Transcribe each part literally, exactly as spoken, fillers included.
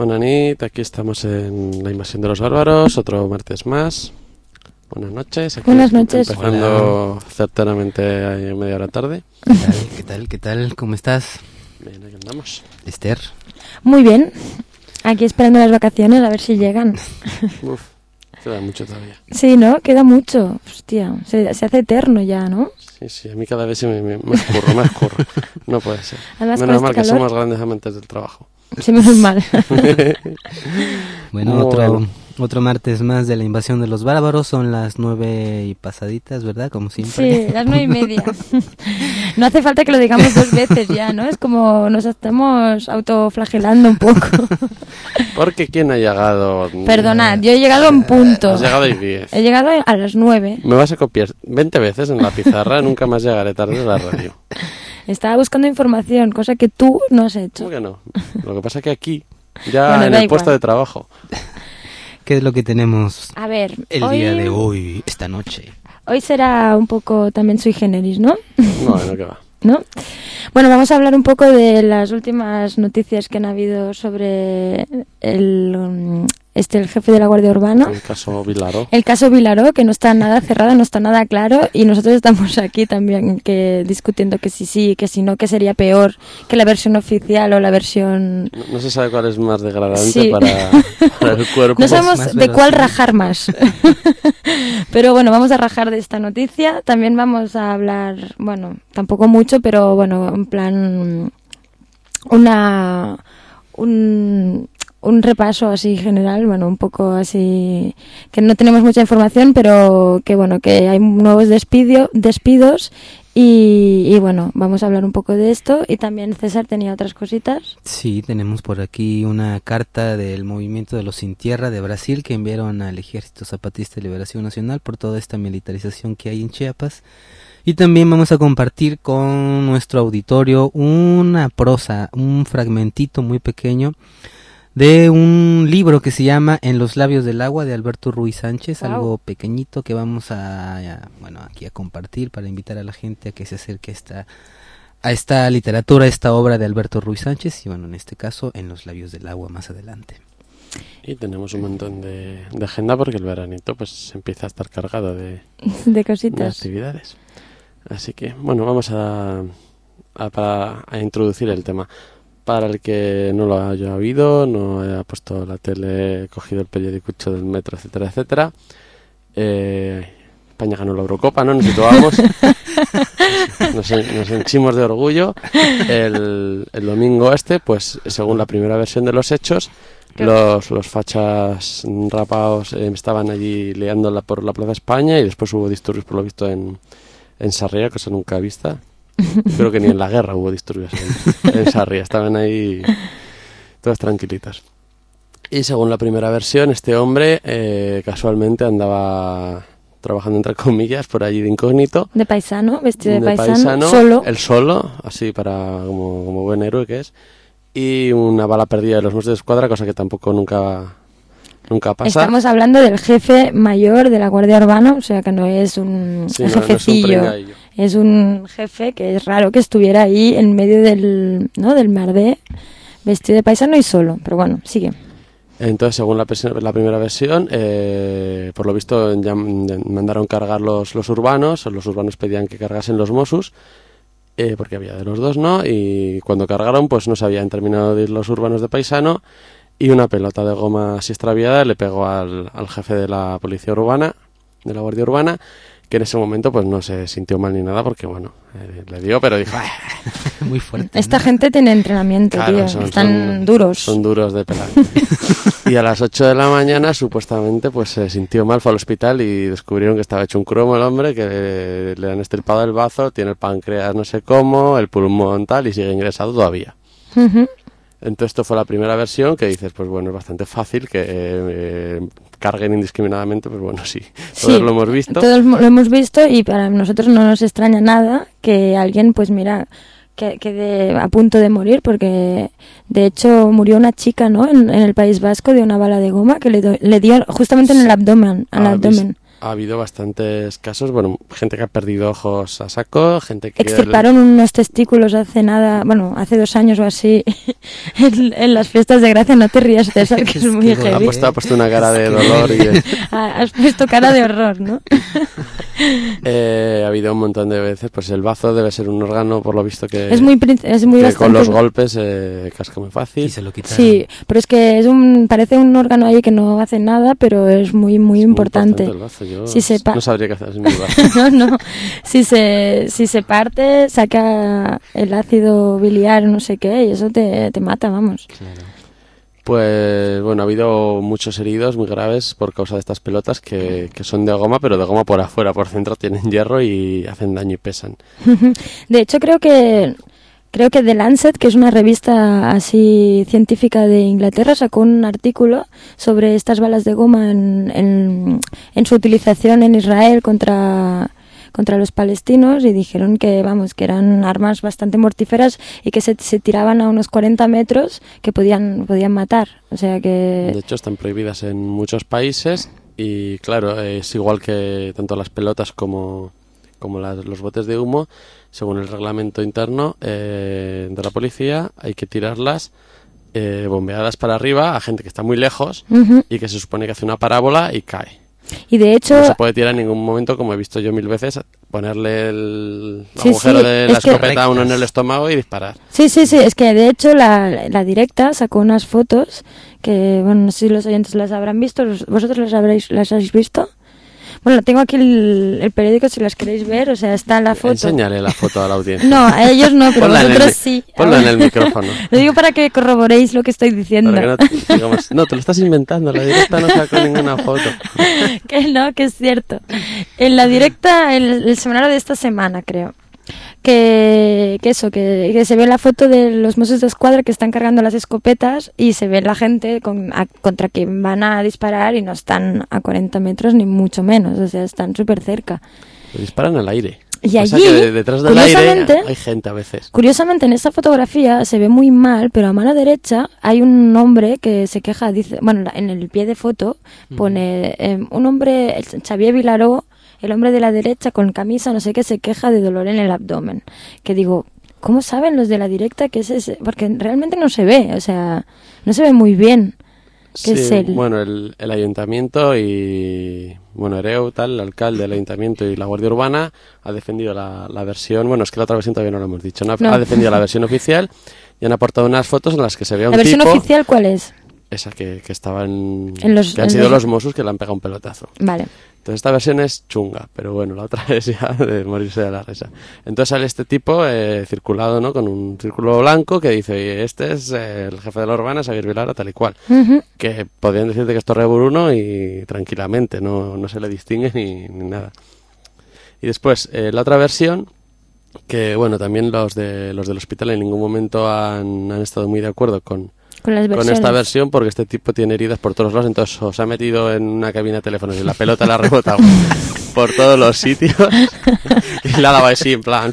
Buenas noches, aquí estamos en La Invasión de los Bárbaros, otro martes más. Buenas noches. Aquí Buenas noches. Empezando Hola. certeramente a media hora tarde. ¿Qué tal? ¿Qué tal? ¿Qué tal? ¿Cómo estás? Bien, aquí andamos. Esther. Muy bien. Aquí esperando las vacaciones a ver si llegan. Uf, queda mucho todavía. Sí, ¿no? Queda mucho. Hostia, se, se hace eterno ya, ¿no? Sí, sí, a mí cada vez se me, me, me escurro, me escurro. No puede ser. Además, Menos con mal este que calor, somos grandes amantes del trabajo. sí, menos mal. Bueno, Muy otro bueno. otro martes más de La Invasión de los Bárbaros. Son las nueve y pasaditas, ¿verdad? Como siempre. Sí, las nueve y media. No hace falta que lo digamos dos veces ya, ¿no? Es como nos estamos autoflagelando un poco. Porque ¿quién ha llegado? Perdonad, yo he llegado en punto. Has llegado y diez. He llegado a las nueve. Me vas a copiar veinte veces en la pizarra, nunca más llegaré tarde a la radio. Estaba buscando información, cosa que tú no has hecho. ¿Cómo que no? Lo que pasa es que aquí, ya Bueno, en da el igual. puesto de trabajo. ¿Qué es lo que tenemos A ver, el hoy, día de hoy, esta noche? hoy será un poco también sui generis, ¿no? No, no, que va. ¿No? Bueno, vamos a hablar un poco de las últimas noticias que han habido sobre el, um, este, el jefe de la Guardia Urbana. El caso Vilaró. El caso Vilaró, que no está nada cerrado, no está nada claro, y nosotros estamos aquí también que discutiendo que si sí, que si no, que sería peor que la versión oficial o la versión... No, no se sabe cuál es más degradante Sí. para, para el cuerpo. No sabemos más de cuál verosímil. rajar más. Pero bueno, vamos a rajar de esta noticia. También vamos a hablar, bueno, tampoco mucho, pero bueno, en plan una un, un repaso así general, bueno, un poco así que no tenemos mucha información, pero que bueno, que hay nuevos despido, despidos y, y bueno, vamos a hablar un poco de esto. Y también César tenía otras cositas. Sí, tenemos por aquí una carta del Movimiento de los Sin Tierra de Brasil que enviaron al Ejército Zapatista de Liberación Nacional por toda esta militarización que hay en Chiapas. Y también vamos a compartir con nuestro auditorio una prosa, un fragmentito muy pequeño de un libro que se llama En los labios del agua de Alberto Ruiz Sánchez, Wow. algo pequeñito que vamos a, a, bueno, aquí a compartir para invitar a la gente a que se acerque a esta, a esta literatura, a esta obra de Alberto Ruiz Sánchez y bueno, en este caso En los labios del agua más adelante. Y tenemos un montón de, de agenda porque el veranito pues empieza a estar cargado de, De de cositas. actividades. Así que, bueno, vamos a, a, para, a introducir el tema. Para el que no lo haya oído, no haya puesto la tele, cogido el periodicucho del metro, etcétera, etcétera. Eh, España ganó la Eurocopa, ¿no? Nos situamos. Nos, en- nos henchimos de orgullo. El, el domingo este, pues, según la primera versión de los hechos, los, los fachas rapados eh, estaban allí liándola por la Plaza España y después hubo disturbios, por lo visto, en, en Sarriá, cosa nunca vista. Creo que ni en la guerra hubo disturbios en, en Sarriá, estaban ahí todos tranquilitos. Y según la primera versión, este hombre eh, casualmente andaba trabajando entre comillas por allí de incógnito, De paisano, vestido de, paisano, paisano, solo. él solo, así para como, como buen héroe que es, y una bala perdida de los Mossos de Escuadra, cosa que tampoco nunca nunca pasa. Estamos hablando del jefe mayor de la Guardia Urbana, o sea que no es un Sí, no, no es un jefecillo, pringaillo. es un jefe que es raro que estuviera ahí en medio del, ¿no? del Mardé, vestido de paisano y solo. Pero bueno, sigue. Entonces, según la, pers- la primera versión, eh, por lo visto ya m- mandaron cargar los, los urbanos, o los urbanos pedían que cargasen los Mossos, eh, porque había de los dos, ¿no? Y cuando cargaron, pues no se habían terminado de ir los urbanos de paisano, y una pelota de goma así extraviada le pegó al, al jefe de la policía urbana, de la Guardia Urbana, que en ese momento pues no se sintió mal ni nada, porque bueno, eh, le dio, pero dijo... "Ah". Muy fuerte. Esta ¿no? gente tiene entrenamiento, Claro, tío. son- Están son- duros. Son duros de pelar. Y a las ocho de la mañana, supuestamente, pues se sintió mal, fue al hospital y descubrieron que estaba hecho un cromo el hombre, que le, le han estirpado el bazo, tiene el páncreas no sé cómo, el pulmón tal, y sigue ingresado todavía. Ujú. Entonces, esto fue la primera versión, que dices, pues bueno, es bastante fácil que eh, carguen indiscriminadamente, pues bueno, sí, todos Sí, lo hemos visto. Todos lo hemos visto y para nosotros no nos extraña nada que alguien, pues mira, que quede a punto de morir, porque de hecho murió una chica, ¿no? En, en el País Vasco de una bala de goma que le, do- le dio justamente en el abdomen, al ¿Habéis- abdomen. ha habido bastantes casos, bueno, gente que ha perdido ojos a saco, gente que... Extirparon unos testículos hace nada, bueno, hace dos años o así, en, en las fiestas de Gracia. No te rías, César, que es muy Ha heavy. puesto, ha puesto una cara de dolor y... de- Has puesto cara de horror, ¿no? Eh, ha habido un montón de veces, pues el bazo debe ser un órgano, por lo visto, que, Es muy, prin- es muy que bastante... con los golpes eh, casca muy fácil. Y se lo quitaron. Sí, pero es que es un, parece un órgano ahí que no hace nada, pero es muy, muy Es importante. el bazo. Yo Si se pa- no sabría qué hacer sin mi bazo. No, no. Si se, si se parte, saca el ácido biliar, no sé qué, y eso te, te mata, vamos. Claro. Pues bueno, ha habido muchos heridos muy graves por causa de estas pelotas que, que son de goma, pero de goma por afuera, por dentro tienen hierro y hacen daño y pesan. De hecho, creo que creo que The Lancet, que es una revista así científica de Inglaterra, sacó un artículo sobre estas balas de goma en, en, en su utilización en Israel contra contra los palestinos, y dijeron que, vamos, que eran armas bastante mortíferas y que se, se tiraban a unos cuarenta metros, que podían podían matar. O sea que... De hecho, están prohibidas en muchos países y, claro, es igual que tanto las pelotas como, como las, los botes de humo, según el reglamento interno eh, de la policía, hay que tirarlas eh, bombeadas para arriba a gente que está muy lejos Ujú. y que se supone que hace una parábola y cae. Y de hecho... No se puede tirar en ningún momento, como he visto yo mil veces, ponerle el Sí, agujero sí, de es la que- escopeta a uno en el estómago y disparar. Sí, sí, sí, es que de hecho la, la Directa sacó unas fotos que, bueno, no sé si los oyentes las habrán visto, ¿los- ¿vosotros las habréis, las habéis visto? Bueno, tengo aquí el, el periódico si las queréis ver, o sea, está la foto. Enséñale la foto a la audiencia. No, a ellos no, pero Ponla en el vosotros mi- sí. ponla en el micrófono. Lo digo para que corroboréis lo que estoy diciendo. Para que no, digamos, no, te lo estás inventando, la directa no sacó ninguna foto. Que no, que es cierto. En la Directa, el, el semanario de esta semana, creo. Que, que eso, que, que se ve la foto de los Mossos de Escuadra que están cargando las escopetas y se ve la gente con, a- contra quien van a disparar y no están a cuarenta metros ni mucho menos, o sea, están súper cerca. Lo disparan al aire. Y Pasa allí, que detrás del aire curiosamente- hay gente a veces. Curiosamente, en esta fotografía se ve muy mal, pero a mano derecha hay un hombre que se queja, dice, bueno, la- en el pie de foto pone eh, un hombre, el Xavier Vilaró, el hombre de la derecha con camisa, no sé qué, se queja de dolor en el abdomen. Que digo, ¿cómo saben los de la Directa que es ese? Porque realmente no se ve, o sea, no se ve muy bien. ¿Qué Sí, es él? bueno, el, el ayuntamiento y, bueno, Ereu, tal, el alcalde del ayuntamiento y la Guardia Urbana ha defendido la, la versión, bueno, es que la otra versión todavía no lo hemos dicho, ¿no? No. Ha defendido la versión oficial y han aportado unas fotos en las que se ve a un ¿La versión tipo, oficial cuál es? esa que, que estaban, En los- que han en sido los- los Mossos que le han pegado un pelotazo. Vale. Entonces esta versión es chunga, pero bueno, la otra es ya de morirse de la risa. Entonces sale este tipo eh, circulado, ¿no? Con un círculo blanco que dice, "Oye, este es eh, el jefe de la urbana, Xavier Vilara, tal y cual." Ujú. Que podrían decirte que es Torre Bruno y tranquilamente, no, no se le distingue ni, ni nada. Y después, eh, la otra versión, que bueno, también los de los del hospital en ningún momento han, han estado muy de acuerdo con, Con las con versiones. esta versión, porque este tipo tiene heridas por todos lados, entonces o se ha metido en una cabina de teléfonos y la pelota la ha rebotado por todos los sitios y la ha dado así en plan...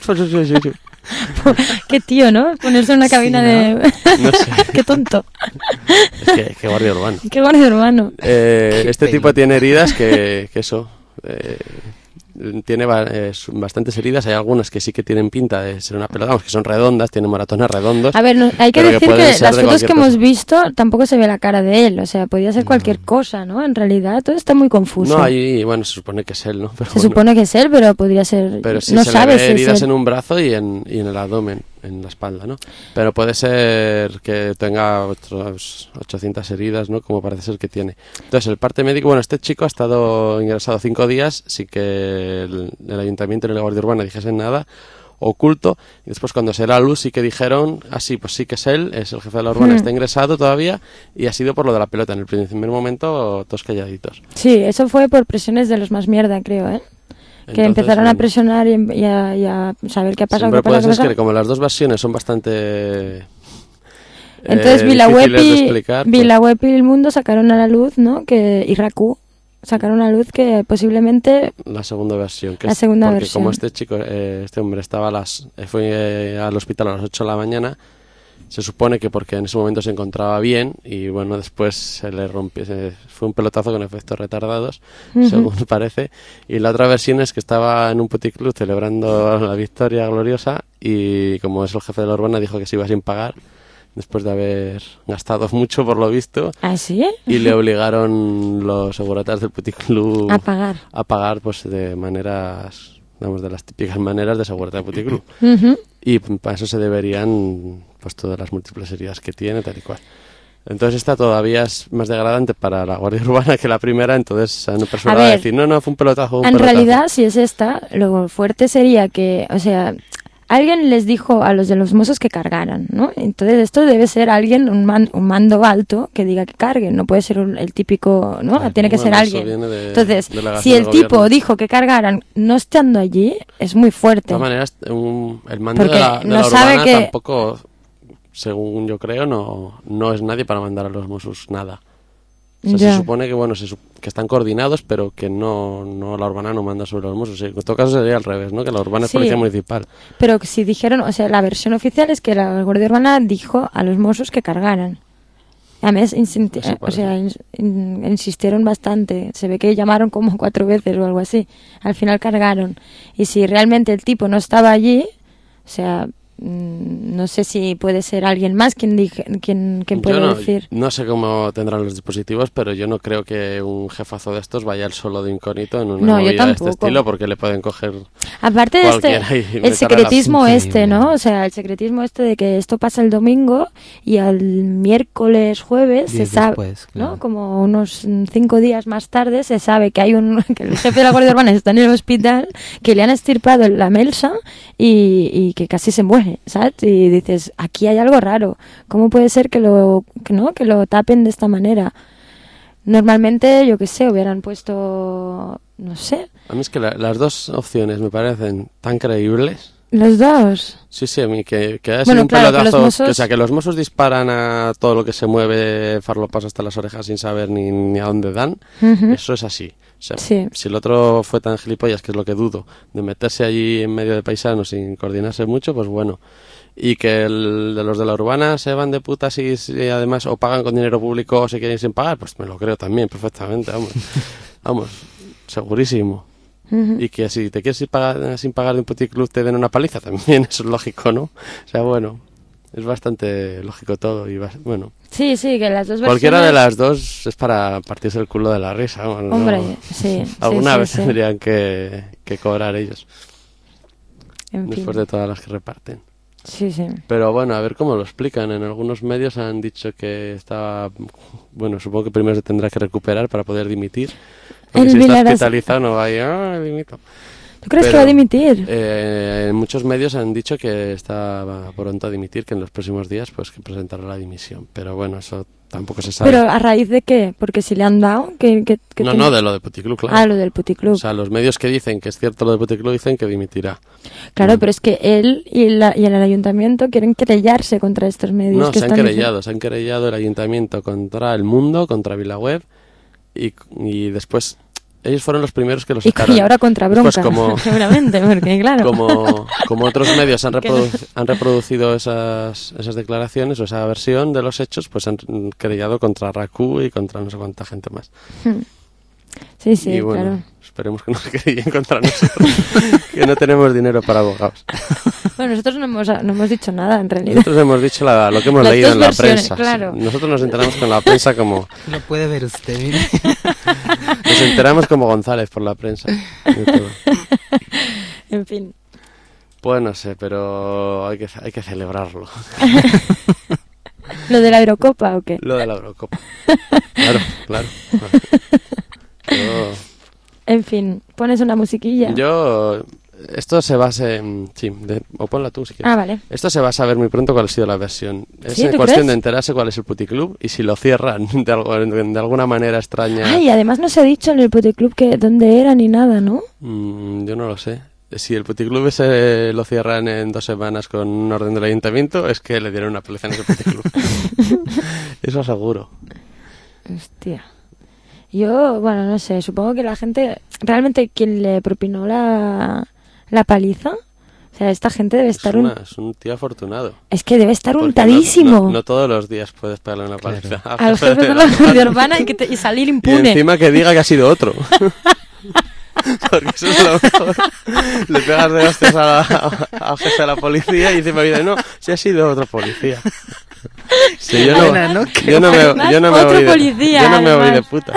Qué tío, ¿no? Ponerse en una cabina Sí, de... No sé. Qué tonto. Es que, que guardia urbano. Qué bueno, hermano. Eh, Qué este pelo. tipo tiene heridas que, que eso... eh, tiene ba- eh, su- bastantes heridas, hay algunas que sí que tienen pinta de ser una pelota, vamos, que son redondas, tienen moratones redondos. A ver, no- hay que pero que decir pueden que, ser las de fotos que cualquier hemos cosa. visto tampoco se ve la cara de él, o sea, podía ser cualquier cosa, ¿no? En realidad todo está muy confuso. No, ahí, bueno, se supone que es él, ¿no? Pero se bueno. supone que es él, pero podría ser... Pero sí no se sabes le ve si es heridas él. en un brazo y en, y en el abdomen, en la espalda, ¿no? Pero puede ser que tenga otros ochocientas heridas, ¿no? Como parece ser que tiene. Entonces, el parte médico, bueno, este chico ha estado ingresado cinco días, sí que el, el ayuntamiento y la Guardia Urbana dijesen nada, oculto, y después cuando se da a luz sí que dijeron, ah, sí, pues sí que es él, es el jefe de la urbana, Hmm. está ingresado todavía, y ha sido por lo de la pelota. En el primer momento, todos calladitos. Sí, eso fue por presiones de los más mierda, creo, ¿eh? Que Entonces, empezaron a bueno, presionar y, y a, y a saber qué ha pasado, siempre qué pasa, puede qué ser pasa. que como las dos versiones son bastante... Entonces eh, Vilaweb difíciles de y, explicar, pues, Vilaweb y El Mundo sacaron a la luz, ¿no? Que, y Raku sacaron a la luz que posiblemente... la segunda versión. Que La es segunda porque versión. como este chico, eh, este hombre estaba a las, eh, fue eh, al hospital a las ocho de la mañana se supone que porque en ese momento se encontraba bien y bueno, después se le rompió, se, fue un pelotazo con efectos retardados, uh-huh. según parece. Y la otra versión es que estaba en un puticlub celebrando la victoria gloriosa y como es el jefe de la urbana dijo que se iba sin pagar después de haber gastado mucho por lo visto. ¿Ah, sí? Y le obligaron los seguratas del puticlub a pagar, a pagar pues de maneras, digamos, de las típicas maneras de segurata de puticlub. Uh-huh. Y para eso se deberían pues todas las múltiples heridas que tiene, tal y cual. Entonces esta todavía es más degradante para la Guardia Urbana que la primera, entonces se han apresurado a, a decir, no, no, fue un pelotazo, un en pelotazo. realidad, si es esta, lo fuerte sería que, o sea, alguien les dijo a los de los mozos que cargaran, ¿no? Entonces esto debe ser alguien, un, man, un mando alto que diga que carguen, no puede ser un, el típico, ¿no? Ay, Tiene que bueno, ser alguien. De, Entonces, de si el tipo gobierno. dijo que cargaran no estando allí, es muy fuerte. De todas maneras, un, el mando Porque de la, de no la sabe urbana que... tampoco, según yo creo, no, no es nadie para mandar a los Mossos nada. O sea, se supone que bueno se, que están coordinados, pero que no, no la urbana no manda sobre los Mossos. En todo caso sería al revés, ¿no? Que la urbana sí, es policía municipal. Pero si dijeron, o sea, la versión oficial es que la Guardia Urbana dijo a los Mossos que cargaran. A mí insinti- sí, o sea, in, in, insistieron bastante. Se ve que llamaron como cuatro veces o algo así. Al final cargaron. Y si realmente el tipo no estaba allí, o sea... no sé si puede ser alguien más quien dije, quien, quien puede no, decir. No sé cómo tendrán los dispositivos, pero yo no creo que un jefazo de estos vaya el solo de incógnito en una no, movida de este estilo, porque le pueden coger aparte de este, el secretismo este, ¿no? O sea, el secretismo este de que esto pasa el domingo y al miércoles, jueves se sabe, después, claro. ¿no? Como unos cinco días más tarde se sabe que hay un que el jefe de la Guardia Urbana está en el hospital, que le han estirpado la melsa y, y que casi se muere, ¿sabes? Y dices, aquí hay algo raro. ¿Cómo puede ser que lo, que no, que lo tapen de esta manera? Normalmente, yo qué sé, hubieran puesto, no sé. A mí es que la, las dos opciones me parecen tan creíbles. ¿Los dos? Sí, sí, a mí que, que haya bueno, sido un claro, pelotazo, que, Mossos... que, o sea, que los Mossos disparan a todo lo que se mueve, farlopas hasta las orejas sin saber ni, ni a dónde dan, uh-huh. Eso es así. O sea, sí. Si el otro fue tan gilipollas, que es lo que dudo, de meterse allí en medio de paisanos sin coordinarse mucho, pues bueno. Y que el, de los de la urbana se van de putas y, y además o pagan con dinero público o se quieren sin pagar, pues me lo creo también perfectamente, vamos, vamos, segurísimo. Uh-huh. Y que si te quieres ir pagar, sin pagar de un puticlub te den una paliza, también eso es lógico, ¿no? O sea, bueno, es bastante lógico todo y va, bueno. Sí, sí, que las dos versiones... Cualquiera de las dos es para partirse el culo de la risa. Bueno, hombre, no, sí. alguna sí, vez sí, tendrían que, que cobrar ellos. En después fin. de todas las que reparten. Sí, sí. Pero bueno, a ver cómo lo explican. En algunos medios han dicho que estaba... Bueno, supongo que primero se tendrá que recuperar para poder dimitir. Porque el si Vilaras... está hospitalizado no va a ir... ¡Ah, dimito! ¿Tú crees Pero, que va a dimitir? Eh, en muchos medios han dicho que está pronto a dimitir, que en los próximos días pues que presentará la dimisión. Pero bueno, eso tampoco se sabe. ¿Pero a raíz de qué? Porque si le han dado... ¿qué, qué, qué no, tiene? no, de lo de Puticlub, claro. Ah, lo del Puticlub. O sea, los medios que dicen que es cierto lo de Puticlub dicen que dimitirá. Claro, mm. pero es que él y, la, y el ayuntamiento quieren querellarse contra estos medios. No, que se han están querellado. diciendo... Se han querellado el ayuntamiento contra El Mundo, contra VilaWeb y, y después... Ellos fueron los primeros que lo sacaron. Y ahora contra Bronca, pues como, seguramente, porque claro. Como, como otros medios han, reprodu- han reproducido esas, esas declaraciones o esa versión de los hechos, pues han querellado contra Raku y contra no sé cuánta gente más. Sí, sí, y bueno, claro. Esperemos que no se querellen contra nosotros, que no tenemos dinero para abogados. Bueno, nosotros no hemos, no hemos dicho nada, en realidad. Nosotros hemos dicho la, lo que hemos Las leído dos en la versiones, prensa. claro. Nosotros nos enteramos con la prensa como... Lo puede ver usted, mire. Nos enteramos como González por la prensa. En fin. Pues no sé, pero hay que, hay que celebrarlo. ¿Lo de la Eurocopa o qué? Lo de la Eurocopa. Claro, claro. Yo... En fin, ¿pones una musiquilla? Yo... Esto se basa en... Sí, de, o ponla tú si quieres. Ah, vale. Esto se va a saber muy pronto cuál ha sido la versión. Es ¿Sí, cuestión crees? de enterarse cuál es el puticlub y si lo cierran de, algo, de alguna manera extraña. Ay, además no se ha dicho en el puticlub que dónde era ni nada, ¿no? Mm, yo no lo sé. Si el puticlub ese lo cierran en dos semanas con un orden del ayuntamiento, es que le dieron una paliza en ese puticlub. Eso seguro. Hostia. Yo, bueno, no sé, supongo que la gente... Realmente quien le propinó la, la paliza... O sea, esta gente debe estar es, una, un... es un tío afortunado. Es que debe estar Porque untadísimo. No, no, no todos los días puedes pegarle una Claro. paliza Al jefe de la Guardia Urbana y, que te- y salir Y impune. encima que diga que ha sido otro. Porque eso es lo mejor. Le pegas de hostias a la, a, a jefe de la policía y encima dice, no, si ha sido otro policía. Sí, yo no, Buena, ¿no? yo no me, Además, yo no me otro voy de, policía, yo no me voy además. de puta.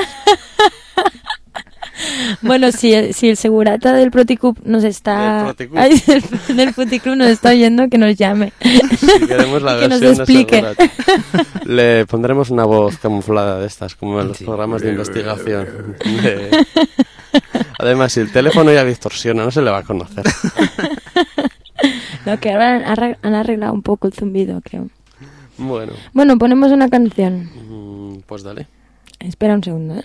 Bueno, si el, si el segurata del Proticlub nos está... Del Proticlub. Ay, del, del Proticlub nos está oyendo, que nos llame. Si queremos la Que nos versión de explique. Segurata. Le pondremos una voz camuflada de estas, como en los Sí. programas de investigación. De- Además, si el teléfono ya distorsiona, no se le va a conocer. No, que ahora han arreg- han arreglado un poco el zumbido, creo. Bueno, Bueno, ponemos una canción. mm, pues dale. Espera un segundo, ¿eh?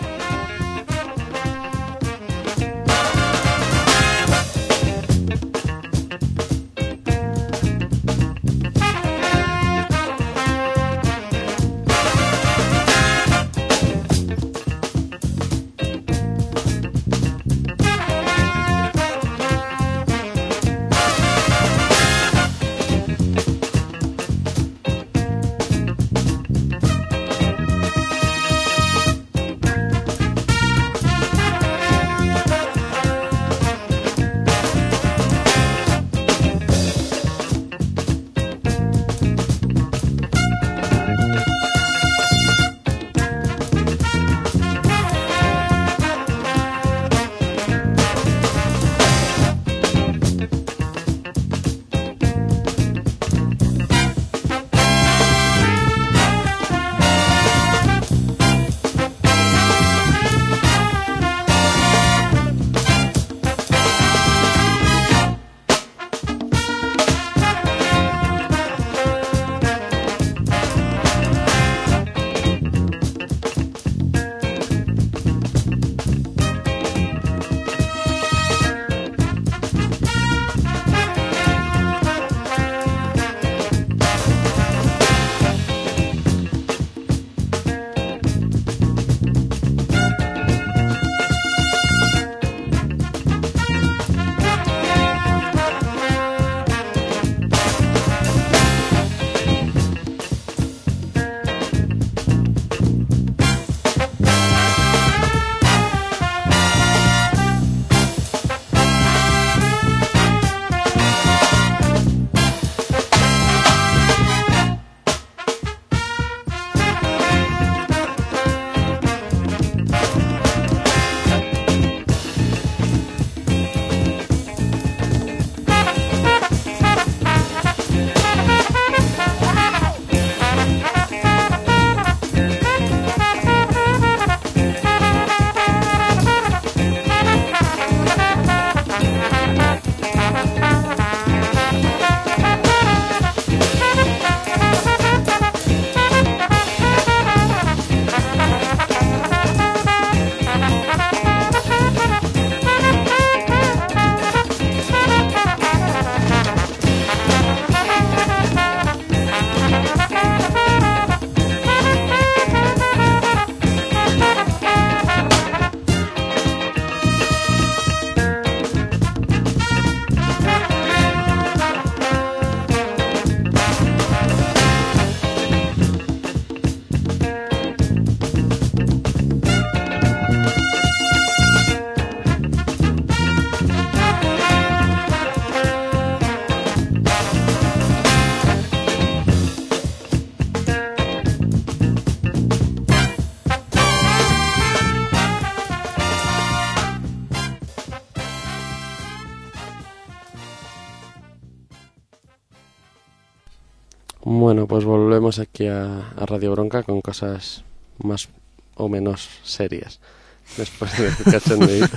Bueno, pues volvemos aquí a, a Radio Bronca con cosas más o menos serias. Después de cachondeíto.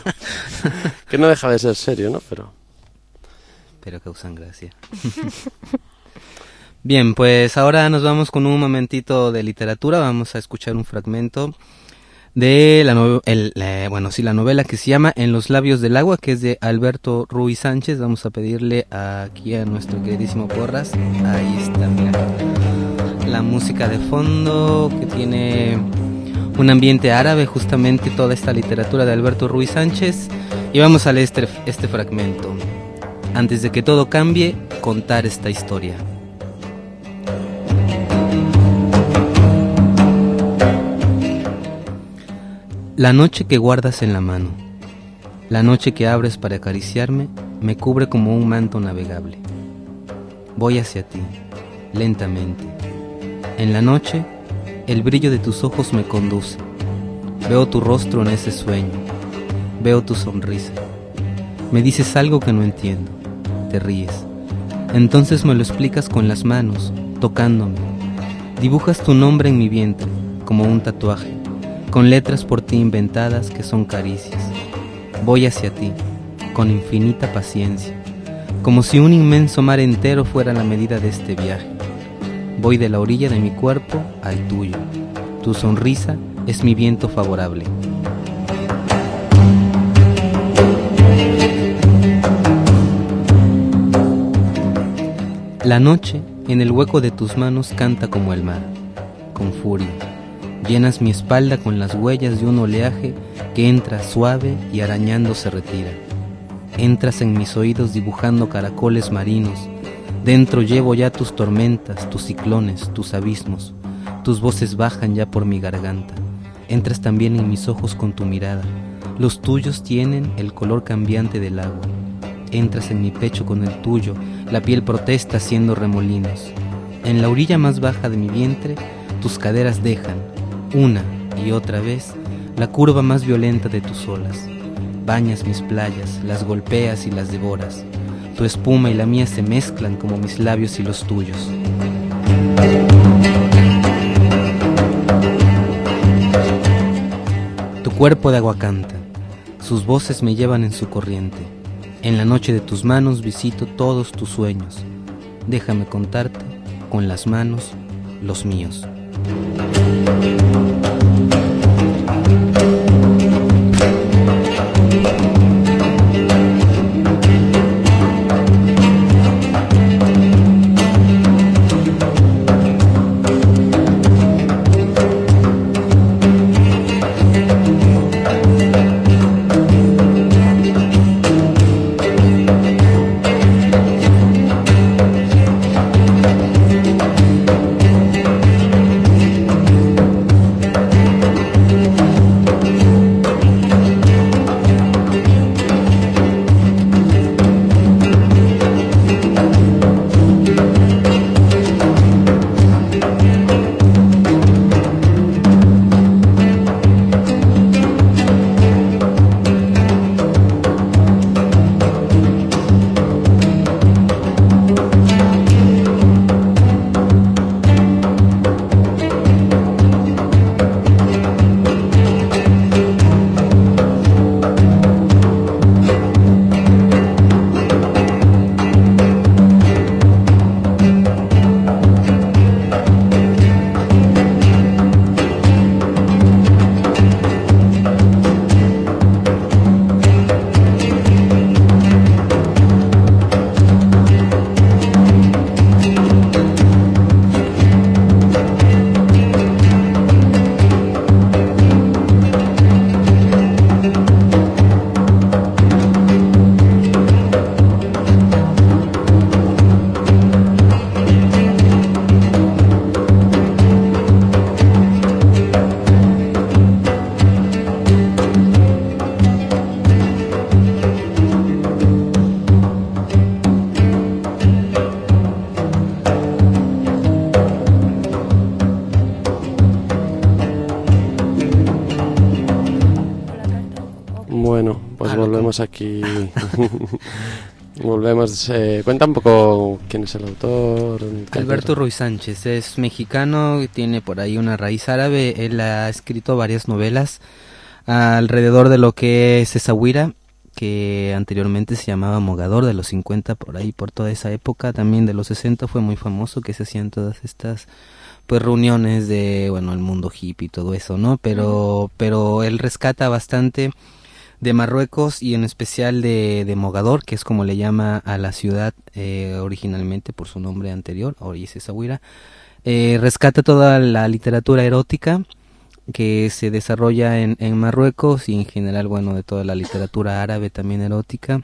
Que no deja de ser serio, ¿no? Pero... Pero causan gracia. Bien, pues ahora nos vamos con un momentito de literatura. Vamos a escuchar un fragmento de la, no, el, la, bueno, sí, la novela que se llama En los labios del agua, que es de Alberto Ruiz Sánchez. Vamos a pedirle aquí a nuestro queridísimo Porras. Ahí está, mira. La música de fondo que tiene un ambiente árabe, justamente toda esta literatura de Alberto Ruiz Sánchez. Y vamos a leer este, este fragmento. Antes de que todo cambie, contar esta historia. La noche que guardas en la mano, la noche que abres para acariciarme, me cubre como un manto navegable. Voy hacia ti, lentamente. En la noche, el brillo de tus ojos me conduce. Veo tu rostro en ese sueño. Veo tu sonrisa. Me dices algo que no entiendo. Te ríes. Entonces me lo explicas con las manos, tocándome. Dibujas tu nombre en mi vientre, como un tatuaje, con letras por ti inventadas que son caricias. Voy hacia ti, con infinita paciencia, como si un inmenso mar entero fuera la medida de este viaje. Voy de la orilla de mi cuerpo al tuyo. Tu sonrisa es mi viento favorable. La noche, en el hueco de tus manos, canta como el mar, con furia. Llenas mi espalda con las huellas de un oleaje que entra suave y arañando se retira. Entras en mis oídos dibujando caracoles marinos. Dentro llevo ya tus tormentas, tus ciclones, tus abismos. Tus voces bajan ya por mi garganta. Entras también en mis ojos con tu mirada. Los tuyos tienen el color cambiante del agua. Entras en mi pecho con el tuyo. La piel protesta haciendo remolinos. En la orilla más baja de mi vientre, tus caderas dejan, una y otra vez, la curva más violenta de tus olas. Bañas mis playas, las golpeas y las devoras. Tu espuma y la mía se mezclan como mis labios y los tuyos. Tu cuerpo de agua canta, sus voces me llevan en su corriente. En la noche de tus manos visito todos tus sueños. Déjame contarte con las manos los míos. Bueno, pues ah, volvemos aquí. Volvemos. Eh, cuenta un poco quién es el autor. Alberto Ruiz Sánchez es mexicano, tiene por ahí una raíz árabe. Él ha escrito varias novelas alrededor de lo que es Essaouira, que anteriormente se llamaba Mogador, de los cincuenta, por ahí, por toda esa época. También de los sesenta fue muy famoso, que se hacían todas estas pues reuniones de, bueno, el mundo hippie y todo eso, ¿no? Pero, uh-huh. pero él rescata bastante de Marruecos y en especial de, de Mogador, que es como le llama a la ciudad eh, originalmente por su nombre anterior, hoy es Essaouira. Eh, rescata toda la literatura erótica que se desarrolla en, en Marruecos y en general, bueno, de toda la literatura árabe también erótica.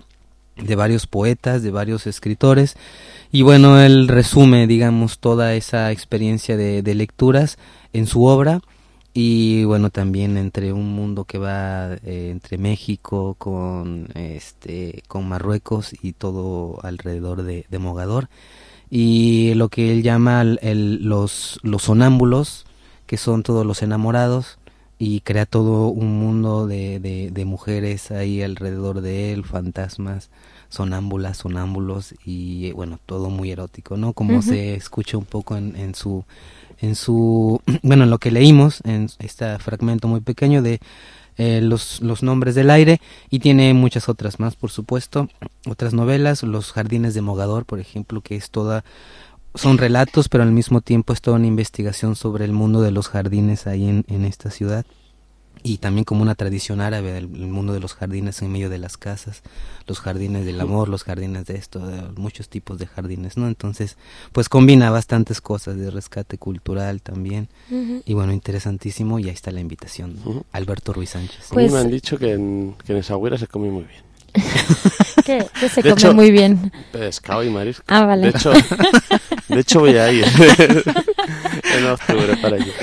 de varios poetas, de varios escritores, y bueno, él resume, digamos, toda esa experiencia de, de lecturas en su obra, y bueno, también entre un mundo que va eh, entre México con este con Marruecos y todo alrededor de, de Mogador, y lo que él llama el, el, los, los sonámbulos, que son todos los enamorados, y crea todo un mundo de, de, de mujeres ahí alrededor de él, fantasmas, sonámbulas, sonámbulos, y bueno, todo muy erótico, ¿no? Como uh-huh. se escucha un poco en, en su, en su, bueno, en lo que leímos, en este fragmento muy pequeño de eh, los, los nombres del aire, y tiene muchas otras más, por supuesto, otras novelas, Los jardines de Mogador, por ejemplo, que es toda, son relatos, pero al mismo tiempo es toda una investigación sobre el mundo de los jardines ahí en, en esta ciudad, y también como una tradición árabe, el, el mundo de los jardines en medio de las casas, los jardines del amor, los jardines de esto, de muchos tipos de jardines, ¿no? Entonces, pues combina bastantes cosas de rescate cultural también, uh-huh. y bueno, interesantísimo, y ahí está la invitación, ¿no? uh-huh. Alberto Ruiz Sánchez. Pues, a mí me han dicho que en, que en Essaouira se come muy bien. ¿Qué? ¿Qué se de come hecho, muy bien? Pescado y marisco. Ah, vale. De hecho, de hecho voy a ir en octubre para allí.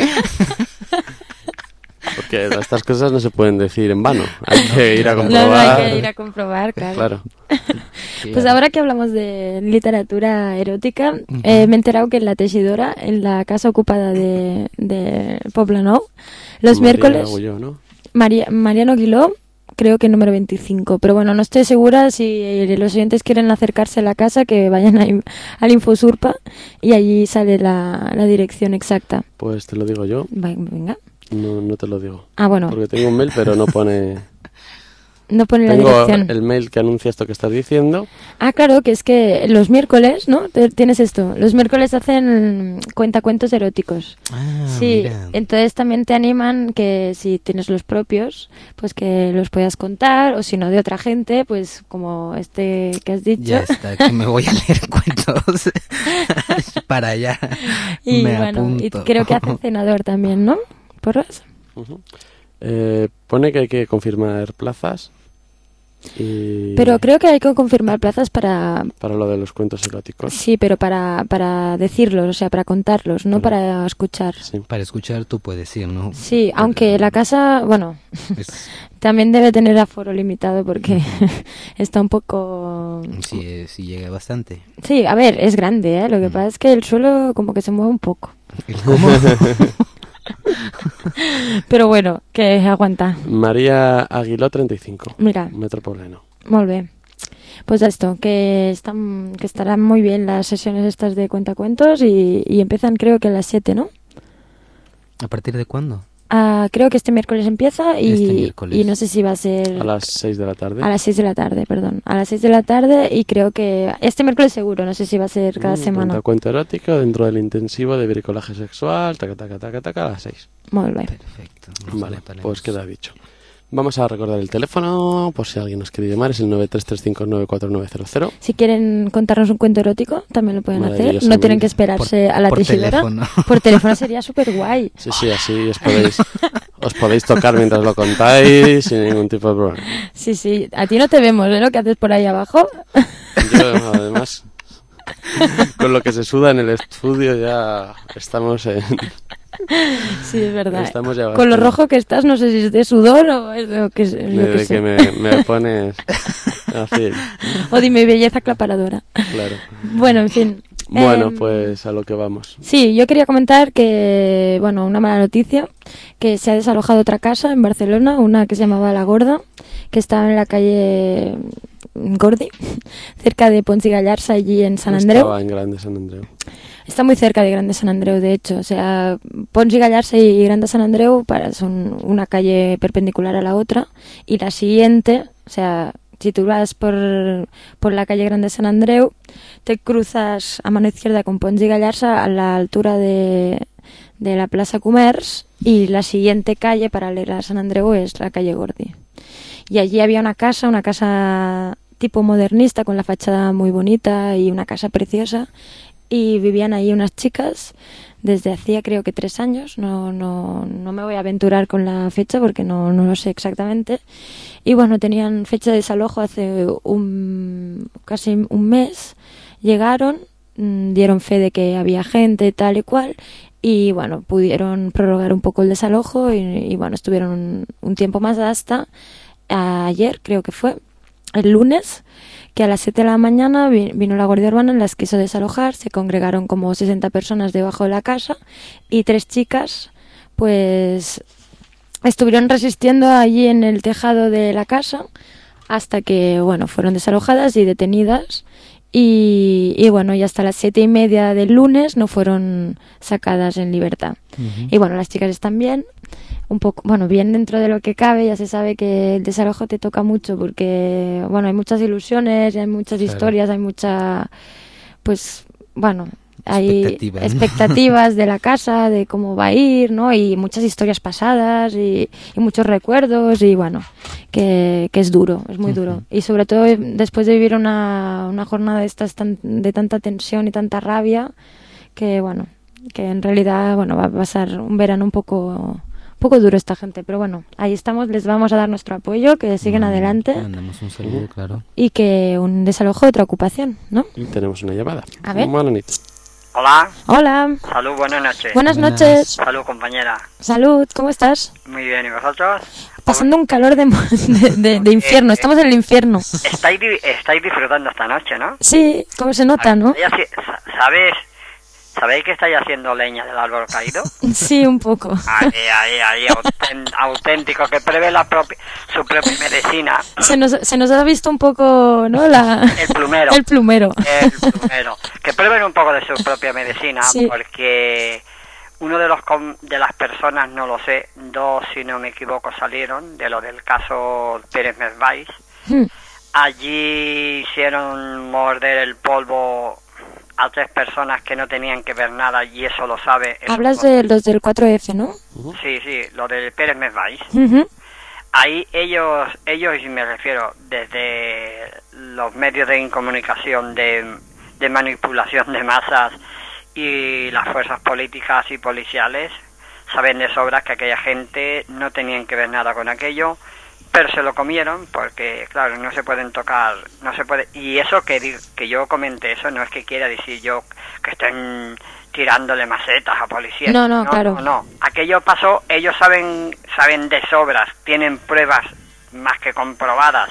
Porque estas cosas no se pueden decir en vano. Hay que ir a comprobar. No, no hay que ir a comprobar, claro. claro. Pues ahora que hablamos de literatura erótica, uh-huh. eh, me he enterado que en La Teixidora, en la casa ocupada de, de Poblenou, los María miércoles... Agulló, ¿no? María, Mariano Aguiló, creo que número veinticinco, pero bueno, no estoy segura. Si los oyentes quieren acercarse a la casa, que vayan a, al Infosurpa y allí sale la, la dirección exacta. Pues te lo digo yo. Venga. No, no te lo digo. Ah, bueno. Porque tengo un mail, pero no pone... No pone tengo la dirección. el mail que anuncia esto que estás diciendo. Ah, claro, que es que los miércoles, ¿no? Te, tienes esto. Los miércoles hacen cuentacuentos eróticos. Ah, sí, mira. Entonces también te animan que si tienes los propios, pues que los puedas contar, o si no de otra gente, pues como este que has dicho. Ya está, que me voy a leer cuentos para allá. Y me bueno, apunto. y creo que hace cenador también, ¿no? ¿Porras? Uh-huh. Eh, pone que hay que confirmar plazas. Y pero creo que hay que confirmar plazas para... Para lo de los cuentos eróticos. Sí, pero para, para decirlos, o sea, para contarlos, no para, para escuchar. Sí. Para escuchar tú puedes ir, ¿no? Sí, aunque la casa, bueno, es... también debe tener aforo limitado porque está un poco... Sí, sí llega bastante. Sí, a ver, es grande, ¿eh? Lo que mm. pasa es que el suelo como que se mueve un poco. ¿Cómo? Pero bueno, que aguanta. María Aguiló, treinta y cinco. Mira. Metro Pobleno. Muy bien. Pues esto, que están que estarán muy bien las sesiones estas de cuentacuentos y, y empiezan creo que a las siete, ¿no? ¿A partir de cuándo? Ah, creo que este miércoles empieza y, este miércoles. y no sé si va a ser... A las seis de la tarde. A las seis de la tarde, perdón. A las seis de la tarde y creo que este miércoles seguro, no sé si va a ser cada mm, semana. Cuentacuento erótico dentro del intensivo de bricolaje sexual, taca, taca, taca, taca, a las seis. Muy bien. Perfecto. Vale, pues queda dicho. Vamos a recordar el teléfono, por si alguien nos quiere llamar, es el nueve tres tres cinco nueve cuatro nueve cero cero. Si quieren contarnos un cuento erótico, también lo pueden hacer. No tienen que esperarse por, a la por Teixidora. Teléfono. Por teléfono sería súper guay. Sí, sí, así os podéis, os podéis tocar mientras lo contáis sin ningún tipo de problema. Sí, sí. A ti no te vemos, ¿eh? Lo que haces por ahí abajo. Yo, además, con lo que se suda en el estudio ya estamos en... Sí, es verdad. Estamos ya con lo rojo que estás, no sé si es de sudor o es lo que, es de, lo que, de que me, me pones así. O dime belleza aclaparadora. Claro. Bueno, en fin. Bueno, eh, pues a lo que vamos. Sí, yo quería comentar que, bueno, una mala noticia, que se ha desalojado otra casa en Barcelona, una que se llamaba La Gorda, que estaba en la calle Gordi, cerca de Pons i Gallarza, allí en San Andreu. Estaba en Grande San Andreu. Está muy cerca de Grande San Andreu, de hecho. O sea, Pons i Gallarza y Grande San Andreu para, son una calle perpendicular a la otra. Y la siguiente, o sea, si tú vas por, por la calle Grande San Andreu, te cruzas a mano izquierda con Pons i Gallarza a la altura de, de la Plaza Comerç, y la siguiente calle paralela a San Andreu es la calle Gordi. Y allí había una casa, una casa tipo modernista con la fachada muy bonita y una casa preciosa. Y vivían ahí unas chicas desde hacía creo que tres años, no, no, no me voy a aventurar con la fecha porque no, no lo sé exactamente. Y bueno, tenían fecha de desalojo hace un, casi un mes, llegaron, dieron fe de que había gente tal y cual, y bueno, pudieron prorrogar un poco el desalojo y, y bueno, estuvieron un, un tiempo más hasta ayer, creo que fue, el lunes, que a las siete de la mañana vino la Guardia Urbana, las quiso desalojar, se congregaron como sesenta personas debajo de la casa y tres chicas pues estuvieron resistiendo allí en el tejado de la casa hasta que bueno fueron desalojadas y detenidas y, y bueno, y hasta las siete y media del lunes no fueron sacadas en libertad. Uh-huh. Y bueno, las chicas están bien, un poco, bueno, bien dentro de lo que cabe. Ya se sabe que el desalojo te toca mucho porque, bueno, hay muchas ilusiones, hay muchas claro. historias, hay mucha, pues, bueno, hay expectativas, expectativas de la casa, de cómo va a ir, ¿no? Y muchas historias pasadas y, y muchos recuerdos y, bueno, que, que es duro, es muy duro. Uh-huh. Y sobre todo después de vivir una, una jornada de estas tan, de tanta tensión y tanta rabia, que, bueno, que en realidad, bueno, va a pasar un verano un poco... poco duro esta gente, pero bueno, ahí estamos, les vamos a dar nuestro apoyo, que siguen mm, adelante. Mandamos un saludo, claro. Y que un desalojo de otra ocupación, ¿no? Y tenemos una llamada. A ver. Buenas. Hola. Hola. Salud, buenas noches. Buenas, buenas noches. Salud, compañera. Salud, ¿cómo estás? Muy bien, ¿y vosotros? Pasando un calor de, de, de, de infierno, eh, estamos en el infierno. Estáis, estáis disfrutando esta noche, ¿no? Sí, como se nota, ¿no? ¿Sabes? ¿Sabéis que estáis haciendo leña del árbol caído? Sí, un poco. Ahí, ahí, ahí, auténtico, que prevé la propia, su propia medicina. Se nos, se nos ha visto un poco, ¿no? La... El plumero. El plumero. El plumero. Que prueben un poco de su propia medicina, sí. Porque uno de los de las personas, no lo sé, dos, si no me equivoco, salieron de lo del caso Pérez Mesbais. Hmm. Allí hicieron morder el polvo a tres personas que no tenían que ver nada y eso lo sabe. Eso Hablas de los del cuatro efe, ¿no? Sí, sí, lo del Pérez Mesbais. Uh-huh. Ahí ellos, ellos, y me refiero desde los medios de comunicación de, de manipulación de masas y las fuerzas políticas y policiales, saben de sobra que aquella gente no tenían que ver nada con aquello, pero se lo comieron porque, claro, no se pueden tocar, no se puede. Y eso que, que yo comenté, eso no es que quiera decir yo que estén tirándole macetas a policías. No, no, no, claro. No, no, aquello pasó, ellos saben, saben de sobras, tienen pruebas más que comprobadas,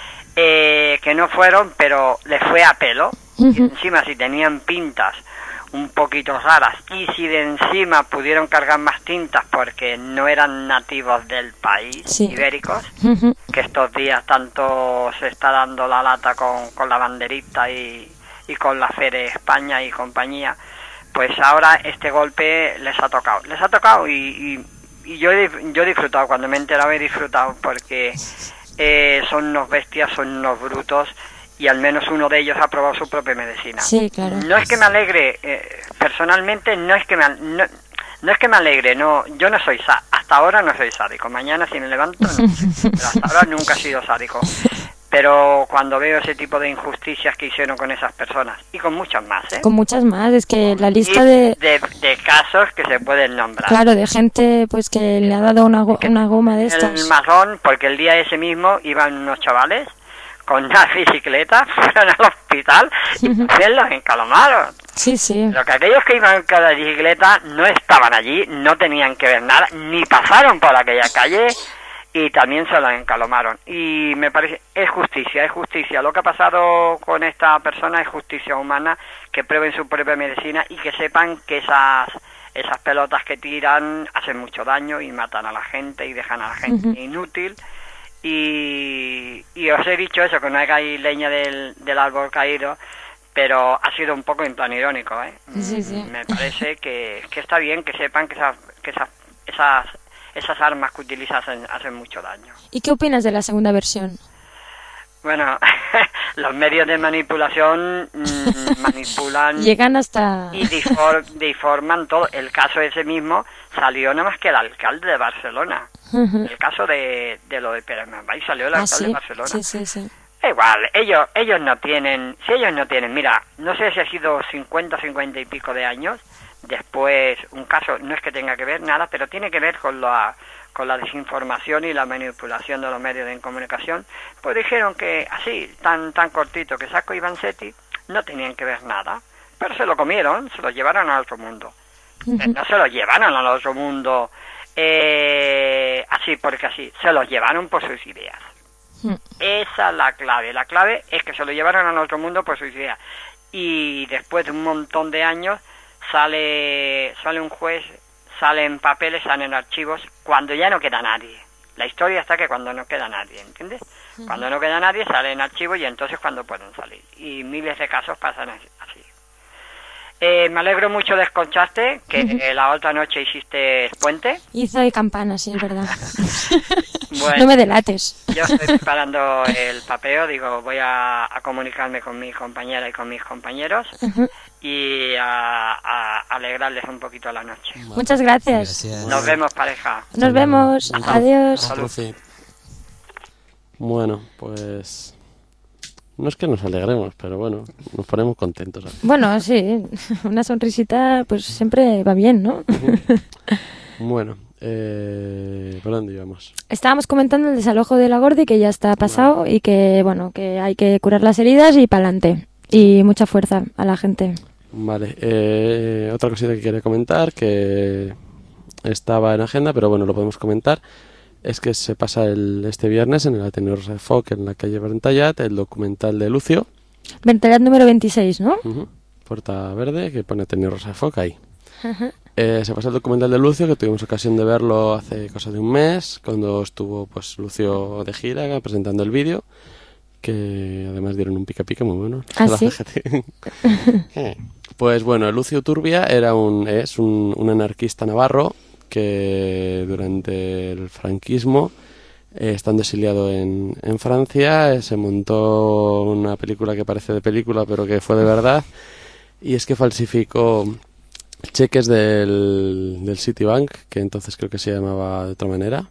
eh, que no fueron, pero les fue a pelo. Uh-huh. Y encima, si tenían pintas un poquito raras y si de encima pudieron cargar más tintas porque no eran nativos del país, sí. ibéricos, uh-huh. que estos días tanto se está dando la lata con, con la banderita y, y con la Fere España y compañía, pues ahora este golpe les ha tocado, les ha tocado y, y, y yo, he, yo he disfrutado, cuando me he enterado he disfrutado porque eh, son unos bestias, son unos brutos. Y al menos uno de ellos ha probado su propia medicina. Sí, claro. No es que me alegre, eh, personalmente no es que me no, no es que me alegre, no, yo no soy sa hasta ahora no soy sádico. Mañana si me levanto, no, pero hasta ahora nunca he sido sádico. Pero cuando veo ese tipo de injusticias que hicieron con esas personas y con muchas más, ¿eh? Con muchas más, es que la lista de... de de casos que se pueden nombrar. Claro, de gente pues que le ha dado una go una goma de estas. El mazón, porque el día ese mismo iban unos chavales con una bicicleta, fueron al hospital y uh-huh. los encalomaron. Sí, sí. Lo que aquellos que iban con la bicicleta no estaban allí, no tenían que ver nada, ni pasaron por aquella calle y también se los encalomaron. Y me parece, es justicia, es justicia. Lo que ha pasado con esta persona es justicia humana, que prueben su propia medicina y que sepan que esas esas pelotas que tiran hacen mucho daño y matan a la gente y dejan a la gente uh-huh. inútil. Y, y os he dicho eso, que no hagáis leña del, del árbol caído, pero ha sido un poco en plan irónico, ¿eh? Sí, sí. Me parece que, que está bien que sepan que esas, que esas, esas, esas armas que utilizan hacen, hacen mucho daño. ¿Y qué opinas de la segunda versión? Bueno, los medios de manipulación mmm, manipulan... Llegan hasta... Y difor deforman todo. El caso ese mismo salió nada más que el alcalde de Barcelona. Uh-huh. El caso de, de lo de Pérez Mesbais salió el ah, alcalde ¿sí? de Barcelona. Sí, sí, sí. Igual, ellos ellos no tienen... Si ellos no tienen... Mira, no sé si ha sido cincuenta, cincuenta y pico de años, Después, un caso, no es que tenga que ver nada, pero tiene que ver con la, con la desinformación y la manipulación de los medios de comunicación, pues dijeron que así, tan tan cortito, que Sacco y Vanzetti no tenían que ver nada, pero se lo comieron, se lo llevaron al otro mundo. Uh-huh. No se lo llevaron al otro mundo eh, así porque así, se los llevaron por sus ideas. Uh-huh. Esa es la clave, la clave es que se lo llevaron al otro mundo por sus ideas. Y después de un montón de años sale sale un juez, salen papeles, salen archivos, cuando ya no queda nadie. La historia está que cuando no queda nadie, ¿entiendes? Uh-huh. Cuando no queda nadie salen archivos y entonces cuando pueden salir. Y miles de casos pasan así. Eh, me alegro mucho de escucharte, que uh-huh. eh, la otra noche hiciste puente. Hizo de campana, sí, es verdad. Bueno, no me delates. Yo estoy preparando el papeo, digo, voy a, a comunicarme con mi compañera y con mis compañeros uh-huh. y a, a alegrarles un poquito la noche. Bueno, muchas gracias. gracias. Nos vemos, pareja. Nos vemos. Salud. Adiós. Salud. Bueno, pues... No es que nos alegremos, pero bueno, nos ponemos contentos. ¿Sabes? Bueno, sí, una sonrisita pues siempre va bien, ¿no? Bueno, eh, ¿por dónde íbamos? Estábamos comentando el desalojo de la Gordi, que ya está pasado vale. y que, bueno, que hay que curar las heridas y pa'lante. Y mucha fuerza a la gente. Vale, eh, otra cosita que quería comentar, que estaba en agenda, pero bueno, lo podemos comentar. Es que se pasa el, este viernes en el Ateneo Rosa de Foc, en la calle Verntallat, el documental de Lucio. Verntallat número veintiséis, ¿no? Uh-huh. Puerta verde, que pone Ateneo Rosa de Foc ahí. Uh-huh. Eh, se pasa el documental de Lucio, que tuvimos ocasión de verlo hace cosa de un mes, cuando estuvo pues Lucio de gira presentando el vídeo, que además dieron un pica pica muy bueno. ¿Ah, sí? Pues bueno, Lucio Turbia era un, es un, un anarquista navarro que durante el franquismo, eh, estando exiliado en, en Francia, eh, se montó una película que parece de película, pero que fue de verdad, y es que falsificó cheques del, del Citibank, que entonces creo que se llamaba de otra manera,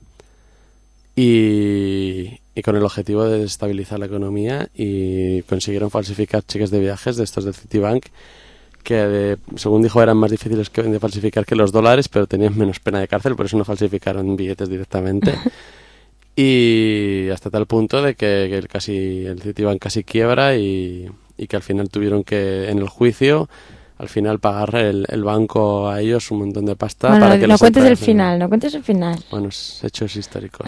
y, y con el objetivo de desestabilizar la economía, y consiguieron falsificar cheques de viajes de estos del Citibank, que de, según dijo eran más difíciles que, de falsificar que los dólares, pero tenían menos pena de cárcel, por eso no falsificaron billetes directamente. Y hasta tal punto de que, que el, casi, el Citibank casi quiebra y, y que al final tuvieron que, en el juicio, al final pagar el, el banco a ellos un montón de pasta. Bueno, para que no les cuentes el final, no cuentes el final. Bueno, es hechos históricos.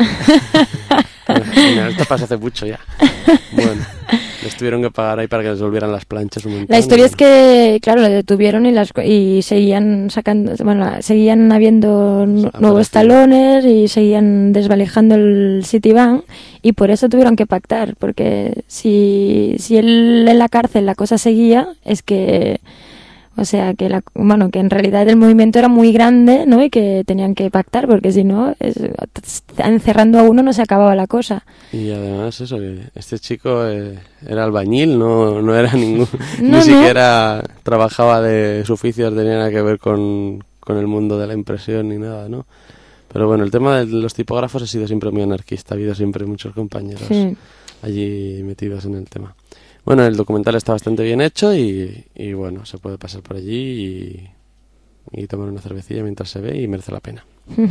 Bueno, esto pasa hace mucho ya. Bueno, les tuvieron que pagar ahí para que les volvieran las planchas un montón. La historia y... es que, claro, lo detuvieron y las y seguían sacando, bueno, seguían habiendo n- nuevos talones y seguían desvalijando el Citibank, y por eso tuvieron que pactar, porque si si él en la cárcel la cosa seguía, es que, o sea, que la, bueno, que en realidad el movimiento era muy grande, ¿no? Y que tenían que pactar, porque si no, es, encerrando a uno no se acababa la cosa. Y además eso, que este chico eh, era albañil, no, no era ningún, no, ni no. siquiera trabajaba de su oficio, no tenía nada que ver con, con el mundo de la impresión ni nada, ¿no? Pero bueno, el tema de los tipógrafos ha sido siempre muy anarquista, ha habido siempre muchos compañeros sí. allí metidos en el tema. Bueno, el documental está bastante bien hecho y, y bueno, se puede pasar por allí y, y tomar una cervecilla mientras se ve y merece la pena.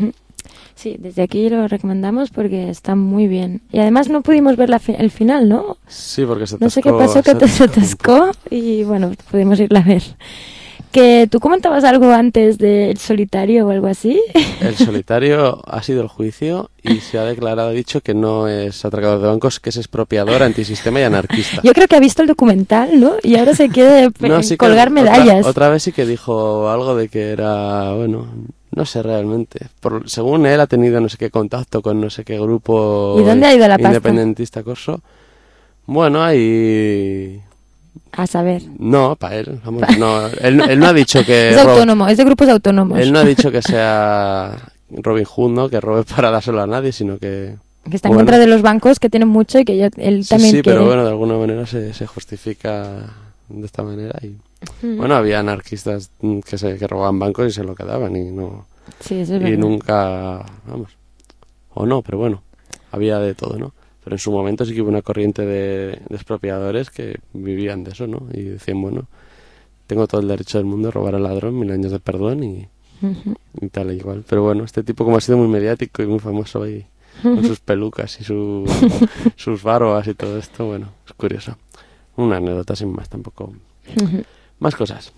Sí, desde aquí lo recomendamos porque está muy bien. Y además no pudimos ver la fi- el final, ¿no? Sí, porque se atascó. No sé qué pasó, que se atascó y bueno, pudimos irla a ver. Que tú comentabas algo antes del Solitario o algo así. El Solitario ha sido el juicio y se ha declarado, ha dicho que no es atracador de bancos, que es expropiador, antisistema y anarquista. Yo creo que ha visto el documental, ¿no? Y ahora se quiere no, sí colgar que medallas. Otra, otra vez sí que dijo algo de que era, bueno, no sé realmente. Por, según él ha tenido no sé qué contacto con no sé qué grupo ¿Y dónde ha ido la pasta? Independentista corso. Bueno, hay... A saber. No, para él, vamos, no, él, él no ha dicho que... Es autónomo, es de grupos autónomos. Él no ha dicho que sea Robin Hood, ¿no? Que robe para dárselo a nadie, sino que... Que está en bueno, contra de los bancos, que tienen mucho y que yo, él sí, también sí, quiere. pero bueno, de alguna manera se, se justifica de esta manera. Y mm. bueno, había anarquistas que se que robaban bancos y se lo quedaban y no... Sí, eso es y verdad. nunca... Vamos. O no, pero bueno, había de todo, ¿no? Pero en su momento sí que hubo una corriente de, de expropiadores que vivían de eso, ¿no? Y decían, bueno, tengo todo el derecho del mundo a robar al ladrón, mil años de perdón y, uh-huh. y tal e igual. Pero bueno, este tipo como ha sido muy mediático y muy famoso ahí, uh-huh. con sus pelucas y su, sus barbas y todo esto, bueno, es curioso. Una anécdota sin más, tampoco. Uh-huh. Más cosas.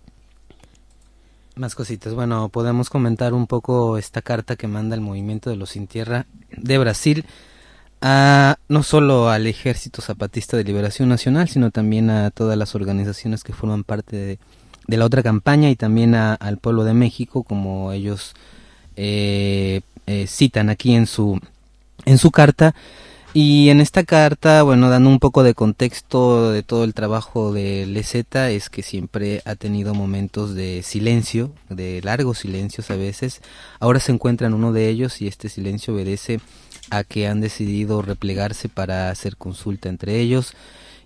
Más cositas. Bueno, podemos comentar un poco esta carta que manda el Movimiento de los Sin Tierra de Brasil, a, no solo al Ejército Zapatista de Liberación Nacional, sino también a todas las organizaciones que forman parte de, de la otra campaña y también a, al pueblo de México, como ellos eh, eh, citan aquí en su, en su carta. Y en esta carta, bueno, dando un poco de contexto de todo el trabajo de L Z, es que siempre ha tenido momentos de silencio, de largos silencios a veces. Ahora se encuentra en uno de ellos y este silencio obedece a que han decidido replegarse para hacer consulta entre ellos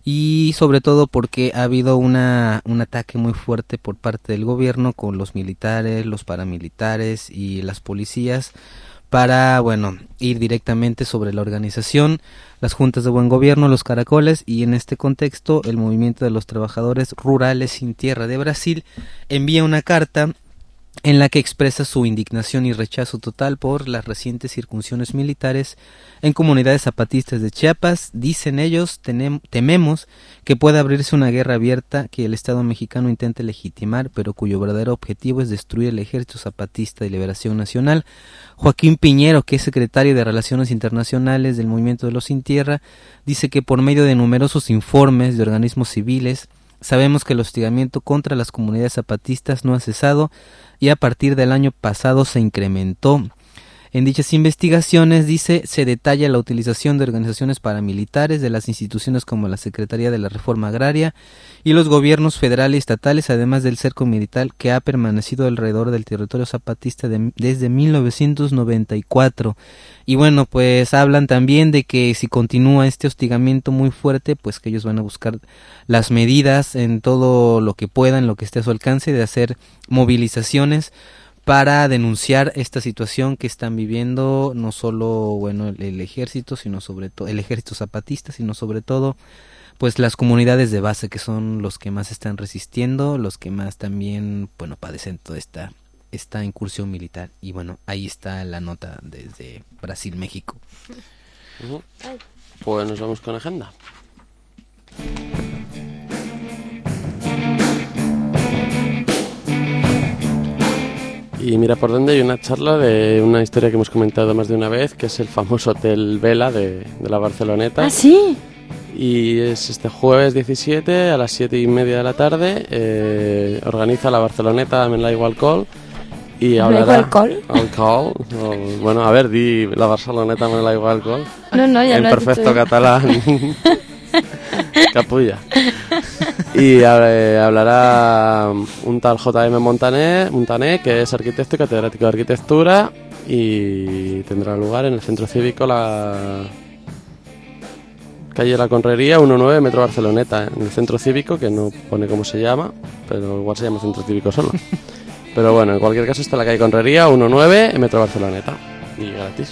y sobre todo porque ha habido una un ataque muy fuerte por parte del gobierno con los militares, los paramilitares y las policías, para, bueno, ir directamente sobre la organización, las juntas de buen gobierno, los caracoles, y en este contexto el Movimiento de los Trabajadores Rurales Sin Tierra de Brasil envía una carta en la que expresa su indignación y rechazo total por las recientes incursiones militares en comunidades zapatistas de Chiapas. Dicen ellos, tenem, tememos que pueda abrirse una guerra abierta que el Estado mexicano intente legitimar, pero cuyo verdadero objetivo es destruir el Ejército Zapatista de Liberación Nacional. Joaquín Piñero, que es secretario de Relaciones Internacionales del Movimiento de los Sin Tierra, dice que por medio de numerosos informes de organismos civiles, sabemos que el hostigamiento contra las comunidades zapatistas no ha cesado y a partir del año pasado se incrementó. En dichas investigaciones, dice, se detalla la utilización de organizaciones paramilitares de las instituciones como la Secretaría de la Reforma Agraria y los gobiernos federales y estatales, además del cerco militar que ha permanecido alrededor del territorio zapatista de, desde mil novecientos noventa y cuatro. Y bueno, pues hablan también de que si continúa este hostigamiento muy fuerte, pues que ellos van a buscar las medidas en todo lo que puedan, lo que esté a su alcance, de hacer movilizaciones para denunciar esta situación que están viviendo no solo, bueno, el, el ejército, sino sobre todo el ejército zapatista, sino sobre todo pues las comunidades de base, que son los que más están resistiendo, los que más también, bueno, padecen toda esta esta incursión militar. Y bueno, ahí está la nota desde Brasil, México. Uh-huh. Pues nos vamos con agenda. Y mira por dónde hay una charla de una historia que hemos comentado más de una vez, que es el famoso Hotel Vela de, de la Barceloneta. ¿Ah, sí? Y es este jueves diecisiete a las siete y media de la tarde. Eh, organiza la Barceloneta Me Laigo Alcohol. Y hablará... alcohol? Alcohol. O, bueno, a ver, di la Barceloneta Me Laigo Alcohol. No, no, ya en lo has perfecto dicho. catalán. Capulla. Y eh, hablará un tal J M Montané, Montané, que es arquitecto y catedrático de arquitectura, y tendrá lugar en el Centro Cívico, la calle La Conrería, diecinueve, Metro Barceloneta, en el Centro Cívico, que no pone cómo se llama, pero igual se llama Centro Cívico solo. Pero bueno, en cualquier caso está en la calle Conrería, diecinueve, en Metro Barceloneta, y gratis.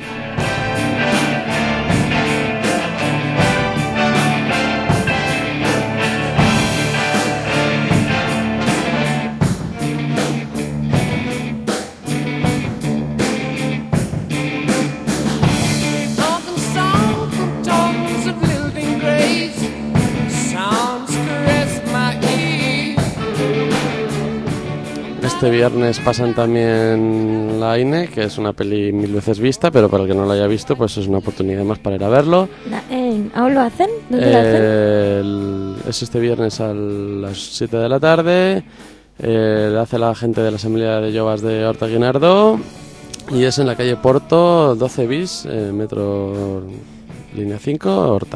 Este viernes pasan también La Aine, que es una peli mil veces vista, pero para el que no la haya visto, pues es una oportunidad más para ir a verlo. ¿Aún lo hacen? ¿Dónde eh, lo hacen? El, es este viernes a las siete de la tarde. Eh, lo hace la gente de la Asamblea de Yovas de Horta Guinardó. Y es en la calle Porto, doce bis, eh, metro línea cinco, Horta.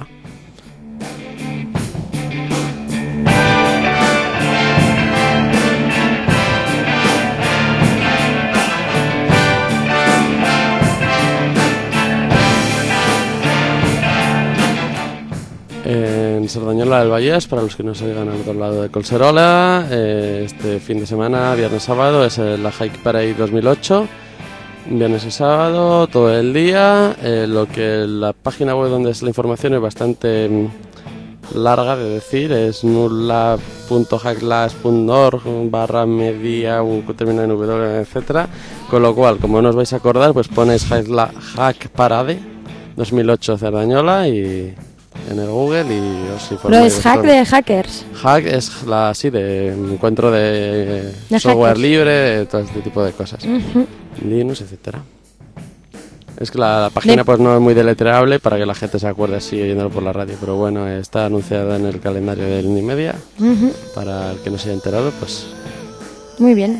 En Cerdanyola del Vallès, para los que no salgan al otro lado de Collserola, eh, este fin de semana, viernes sábado, es la Hike Parade dos mil ocho, viernes y sábado, todo el día. Eh, lo que la página web donde es la información es bastante larga de decir, es nullab punto hacklas punto org barra media, un término en W, etcétera. Con lo cual, como no os vais a acordar, pues ponéis Hack Parade dos mil ocho Cerdañola y en el Google y os informáis. Pero es hack de hackers. Hack es la así de encuentro de, de software hackers. libre, de todo este tipo de cosas. Uh-huh. Linux, etcétera. Es que la, la página de... pues no es muy deletreable para que la gente se acuerde así oyéndolo por la radio, pero bueno, está anunciada en el calendario del Unimedia. Uh-huh. Para el que no se haya enterado, pues... Muy bien.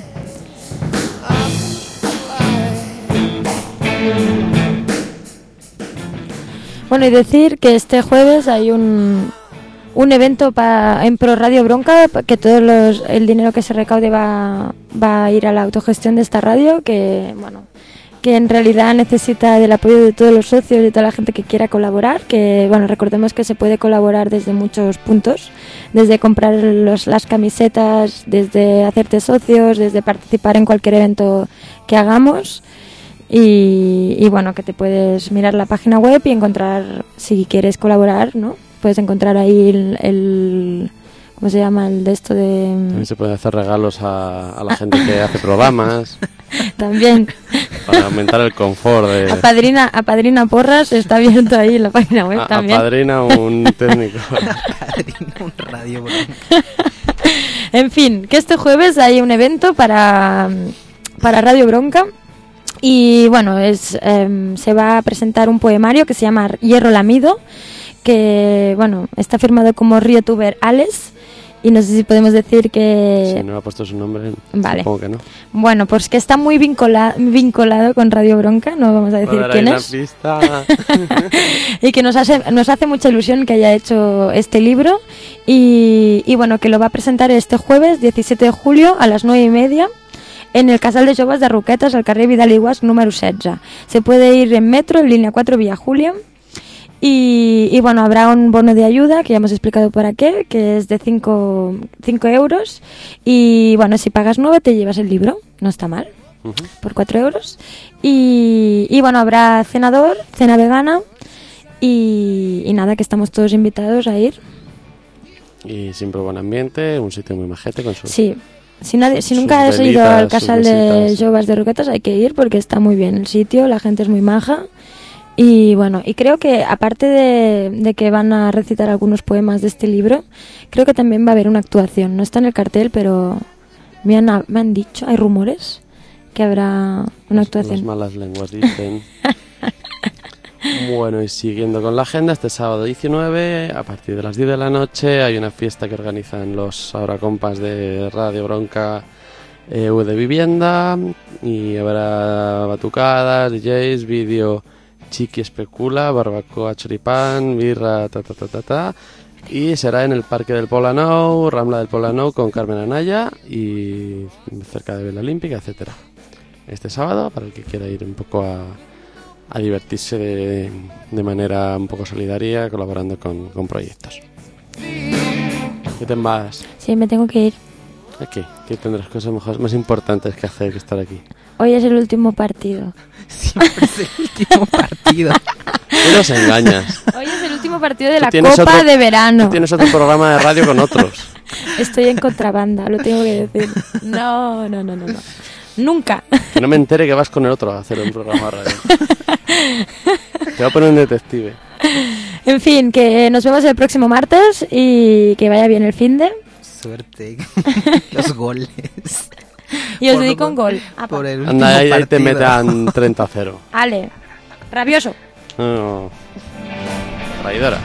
Bueno, y decir que este jueves hay un, un evento pa, en Pro Radio Bronca, que todo los, el dinero que se recaude va, va a ir a la autogestión de esta radio, que bueno, que en realidad necesita del apoyo de todos los socios y de toda la gente que quiera colaborar, que bueno, recordemos que se puede colaborar desde muchos puntos, desde comprar los, las camisetas, desde hacerte socios, desde participar en cualquier evento que hagamos. Y, y bueno, que te puedes mirar la página web y encontrar, si quieres colaborar, ¿no? Puedes encontrar ahí el, el ¿cómo se llama? El de esto de... También se puede hacer regalos a, a la gente que hace programas. También. Para aumentar el confort de... Apadrina, apadrina porras, está abierto ahí en la página web a, también. Apadrina un técnico. Apadrina un radio. En fin, que este jueves hay un evento para, para Radio Bronca. Y bueno, es eh, se va a presentar un poemario que se llama Hierro Lamido, que bueno, está firmado como RioTuber Ales, y no sé si podemos decir que... Si no ha puesto su nombre, vale. Supongo que no. Bueno, pues que está muy vinculado, vinculado con Radio Bronca, no vamos a decir quién es. Pista. Y que nos hace, nos hace mucha ilusión que haya hecho este libro, y, y bueno, que lo va a presentar este jueves diecisiete de julio a las nueve y media en el Casal de Joves de Roquetas, al carrer Vidal i Guasch número setze. Se puede ir en metro, en línea cuatro, vía Julia. Y, y bueno, habrá un bono de ayuda, que ya hemos explicado para qué, que es de cinco euros. Y bueno, si pagas nueve te llevas el libro, no está mal, uh-huh. por cuatro euros. Y, y bueno, habrá cenador, cena vegana. Y, y nada, que estamos todos invitados a ir. Y siempre buen ambiente, un sitio muy majete con su... Sí. Si, nadie, si nunca has ido al Casal de Joves de Roquetas, hay que ir porque está muy bien el sitio, la gente es muy maja. Y bueno, y creo que aparte de, de que van a recitar algunos poemas de este libro, creo que también va a haber una actuación. No está en el cartel, pero me han, me han dicho, hay rumores, que habrá una actuación. Las malas lenguas dicen. Bueno, y siguiendo con la agenda, este sábado diecinueve, a partir de las diez de la noche, hay una fiesta que organizan los ahora compas de Radio Bronca eh, U de Vivienda, y habrá batucadas, D Js, vídeo, chiqui especula, barbacoa, choripán, birra, ta ta ta ta ta, y será en el Parque del Poblenou, Rambla del Poblenou, con Carmen Anaya y cerca de Vela Olímpica, etcétera. Este sábado, para el que quiera ir un poco a a divertirse de, de manera un poco solidaria, colaborando con, con proyectos. ¿Qué te vas? Sí, me tengo que ir. ¿A qué? ¿Qué tendrás cosas mejor, más importantes que hacer que estar aquí? Hoy es el último partido. Siempre es el último partido. Tú nos engañas. Hoy es el último partido de la tienes Copa otro, de Verano. Tú tienes otro programa de radio con otros. Estoy en contrabanda, lo tengo que decir. No, no, no, no, no. Nunca. Que no me entere que vas con el otro a hacer un programa de radio. Te voy a poner un detective. En fin, que nos vemos el próximo martes y que vaya bien el finde. Suerte. Los goles. Y os dedico un gol. Apa. Por el Anda, ahí, ahí te metan treinta a cero. Ale, rabioso. No, traidora.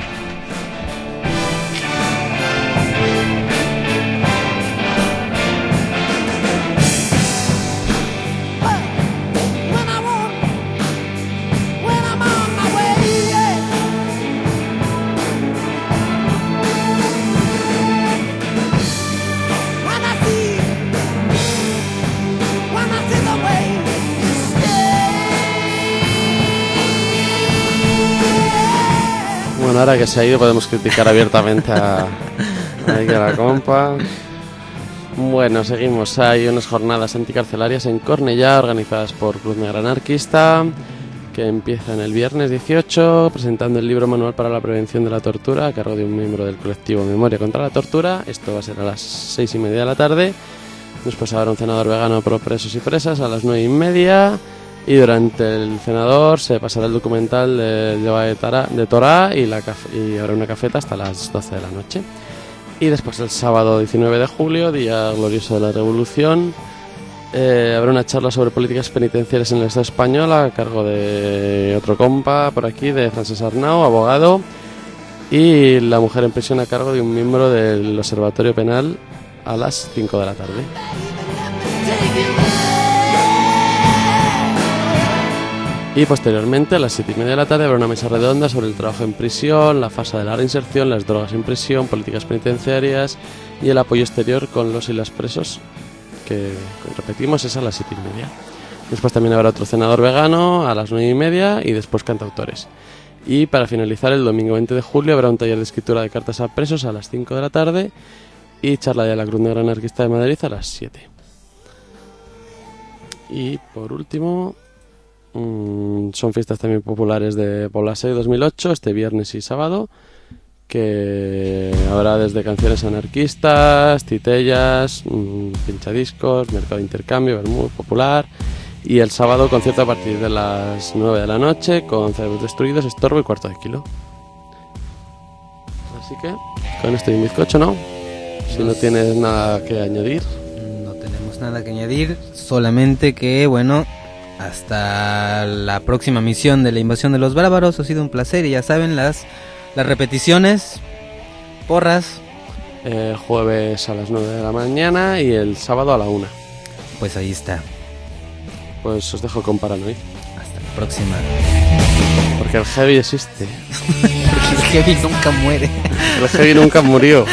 Bueno, ahora que se ha ido podemos criticar abiertamente a, a la compa. Bueno, seguimos. Hay unas jornadas anticarcelarias en Cornellá organizadas por Cruz Negra Anarquista. que empiezan el viernes dieciocho presentando el libro Manual para la Prevención de la Tortura a cargo de un miembro del colectivo Memoria contra la Tortura. Esto va a ser a las seis y media de la tarde. Después habrá un cenador vegano pro presos y presas a las nueve y media. Y durante el cenador se pasará el documental de, de, Tara, de Torá y, la, y habrá una cafeta hasta las doce de la noche. Y después el sábado diecinueve de julio, día glorioso de la Revolución, Eh, habrá una charla sobre políticas penitenciarias en el Estado español a cargo de otro compa por aquí, de Francesc Arnau, abogado, y la mujer en prisión a cargo de un miembro del Observatorio Penal a las cinco de la tarde. Y posteriormente a las siete y media de la tarde habrá una mesa redonda sobre el trabajo en prisión, la fase de la reinserción, las drogas en prisión, políticas penitenciarias y el apoyo exterior con los y las presos, que repetimos es a las siete y media. Después también habrá otro cenador vegano a las nueve y media y después cantautores. Y para finalizar, el domingo veinte de julio habrá un taller de escritura de cartas a presos a las cinco de la tarde y charla de la Cruz Negra Anarquista de Madrid a las siete. Y por último, mmm, son fiestas también populares de Poblasé dos mil ocho, este viernes y sábado, que habrá desde canciones anarquistas, titellas, mmm, pinchadiscos, mercado de intercambio, vermut popular, y el sábado concierto a partir de las nueve de la noche con Cerebros Destruidos, Estorbo y Cuarto de Kilo. Así que con esto y un bizcocho, ¿no? Si no tienes nada que añadir. No tenemos nada que añadir, solamente que, bueno, hasta la próxima misión de la invasión de los bárbaros. Ha sido un placer y ya saben, las Las repeticiones, porras. Eh, jueves a las nueve de la mañana y el sábado a la una. Pues ahí está. Pues os dejo con Paranoid. Hasta la próxima. Porque el heavy existe. Porque el heavy nunca muere. El heavy nunca murió.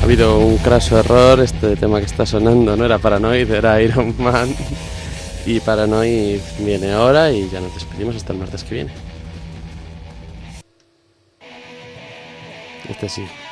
habido un craso error. Este tema que está sonando no era Paranoid, era Iron Man. Y Paranoid viene ahora y ya nos despedimos hasta el martes que viene. Este sí.